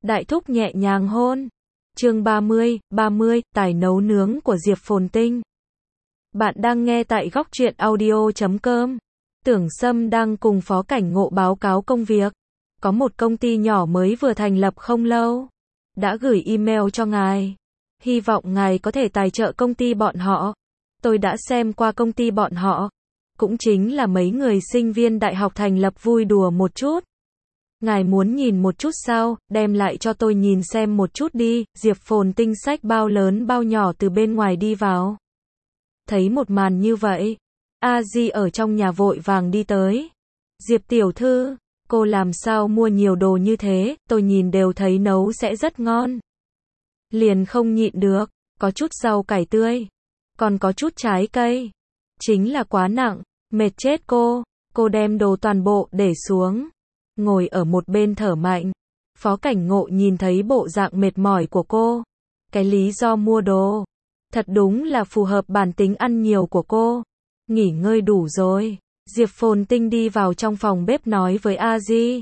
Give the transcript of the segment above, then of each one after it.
Đại thúc nhẹ nhàng hôn. Chương 30, tài nấu nướng của Diệp Phồn Tinh. Bạn đang nghe tại Góc Truyện Audio.com. Tưởng Sâm đang cùng Phó Cảnh Ngộ báo cáo công việc. Có một công ty nhỏ mới vừa thành lập không lâu. Đã gửi email cho ngài. Hy vọng ngài có thể tài trợ công ty bọn họ. Tôi đã xem qua công ty bọn họ. Cũng chính là mấy người sinh viên đại học thành lập vui đùa một chút. Ngài muốn nhìn một chút sao, đem lại cho tôi nhìn xem một chút đi. Diệp Phồn Tinh xách bao lớn bao nhỏ từ bên ngoài đi vào. Thấy một màn như vậy, A Di ở trong nhà vội vàng đi tới. Diệp tiểu thư, cô làm sao mua nhiều đồ như thế, tôi nhìn đều thấy nấu sẽ rất ngon. Liền không nhịn được, có chút rau cải tươi, còn có chút trái cây. Chính là quá nặng, mệt chết cô đem đồ toàn bộ để xuống. Ngồi ở một bên thở mạnh. Phó Cảnh Ngộ nhìn thấy bộ dạng mệt mỏi của cô. Cái lý do mua đồ thật đúng là phù hợp bản tính ăn nhiều của cô. Nghỉ ngơi đủ rồi. Diệp Phồn Tinh đi vào trong phòng bếp nói với A Di.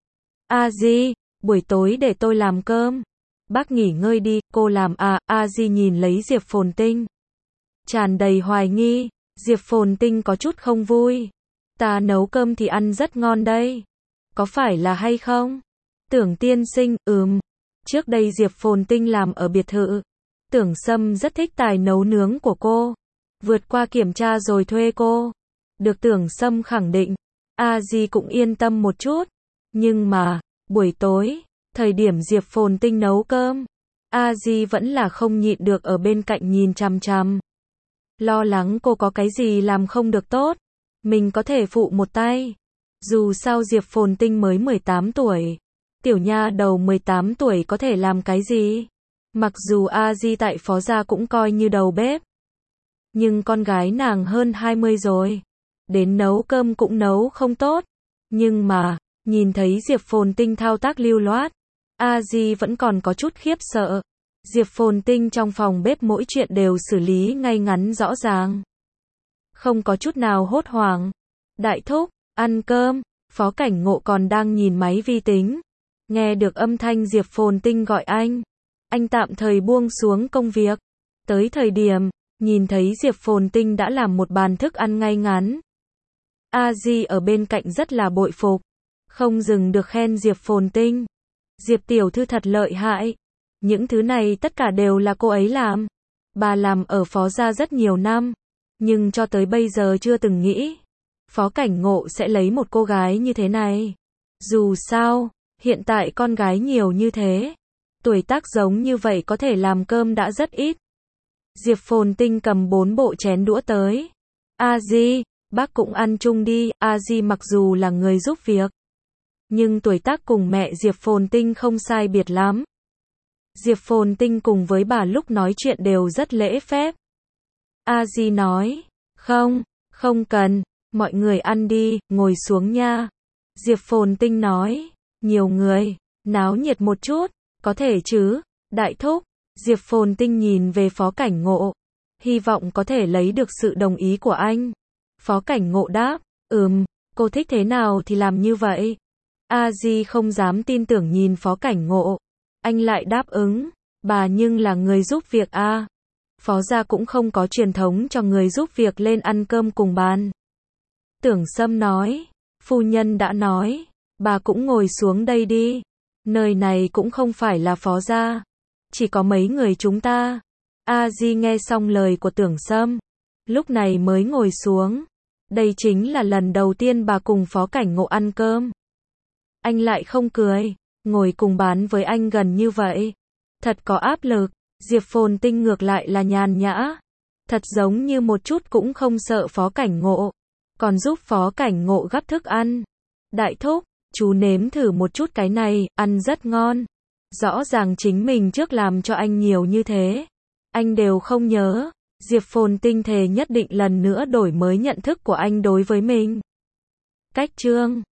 A Di, buổi tối để tôi làm cơm. Bác nghỉ ngơi đi, cô làm à. A Di nhìn lấy Diệp Phồn Tinh, tràn đầy hoài nghi. Diệp Phồn Tinh có chút không vui. Ta nấu cơm thì ăn rất ngon đây. Có phải là hay không? Tưởng tiên sinh, Trước đây Diệp Phồn Tinh làm ở biệt thự. Tưởng Sâm rất thích tài nấu nướng của cô. Vượt qua kiểm tra rồi thuê cô. Được Tưởng Sâm khẳng định. A Di cũng yên tâm một chút. Nhưng mà, buổi tối, thời điểm Diệp Phồn Tinh nấu cơm, A Di vẫn là không nhịn được ở bên cạnh nhìn chằm chằm. Lo lắng cô có cái gì làm không được tốt. Mình có thể phụ một tay. Dù sao Diệp Phồn Tinh mới 18 tuổi. Tiểu nha đầu 18 tuổi có thể làm cái gì? Mặc dù A Di tại Phó gia cũng coi như đầu bếp. Nhưng con gái nàng hơn 20 rồi. Đến nấu cơm cũng nấu không tốt. Nhưng mà, nhìn thấy Diệp Phồn Tinh thao tác lưu loát, A Di vẫn còn có chút khiếp sợ. Diệp Phồn Tinh trong phòng bếp mỗi chuyện đều xử lý ngay ngắn rõ ràng. Không có chút nào hốt hoảng. Đại thúc, ăn cơm. Phó Cảnh Ngộ còn đang nhìn máy vi tính. Nghe được âm thanh Diệp Phồn Tinh gọi anh tạm thời buông xuống công việc. Tới thời điểm, nhìn thấy Diệp Phồn Tinh đã làm một bàn thức ăn ngay ngắn. A Di ở bên cạnh rất là bội phục. Không dừng được khen Diệp Phồn Tinh. Diệp tiểu thư thật lợi hại. Những thứ này tất cả đều là cô ấy làm. Bà làm ở Phó gia rất nhiều năm. Nhưng cho tới bây giờ chưa từng nghĩ Phó Cảnh Ngộ sẽ lấy một cô gái như thế này. Dù sao, hiện tại con gái nhiều như thế. Tuổi tác giống như vậy có thể làm cơm đã rất ít. Diệp Phồn Tinh cầm 4 bộ chén đũa tới. A Di, bác cũng ăn chung đi. A Di mặc dù là người giúp việc, nhưng tuổi tác cùng mẹ Diệp Phồn Tinh không sai biệt lắm. Diệp Phồn Tinh cùng với bà lúc nói chuyện đều rất lễ phép. A Di nói, không cần, mọi người ăn đi, ngồi xuống nha. Diệp Phồn Tinh nói, nhiều người, náo nhiệt một chút, có thể chứ, đại thúc. Diệp Phồn Tinh nhìn về Phó Cảnh Ngộ, hy vọng có thể lấy được sự đồng ý của anh. Phó Cảnh Ngộ đáp, cô thích thế nào thì làm như vậy. A Di không dám tin tưởng nhìn Phó Cảnh Ngộ. Anh lại đáp ứng, bà nhưng là người giúp việc a. Phó gia cũng không có truyền thống cho người giúp việc lên ăn cơm cùng bàn. Tưởng Sâm nói, phu nhân đã nói, bà cũng ngồi xuống đây đi. Nơi này cũng không phải là Phó gia, chỉ có mấy người chúng ta. A Di nghe xong lời của Tưởng Sâm, lúc này mới ngồi xuống. Đây chính là lần đầu tiên bà cùng Phó Cảnh Ngộ ăn cơm. Anh lại không cười, ngồi cùng bàn với anh gần như vậy. Thật có áp lực. Diệp Phồn Tinh ngược lại là nhàn nhã. Thật giống như một chút cũng không sợ Phó Cảnh Ngộ. Còn giúp Phó Cảnh Ngộ gắp thức ăn. Đại thúc, chú nếm thử một chút cái này, ăn rất ngon. Rõ ràng chính mình trước làm cho anh nhiều như thế. Anh đều không nhớ. Diệp Phồn Tinh thề nhất định lần nữa đổi mới nhận thức của anh đối với mình. Cách chương